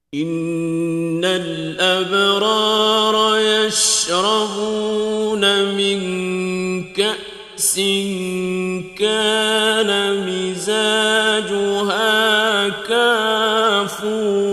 إن الأبرار يشربون من كأس كان مزاجها كافورا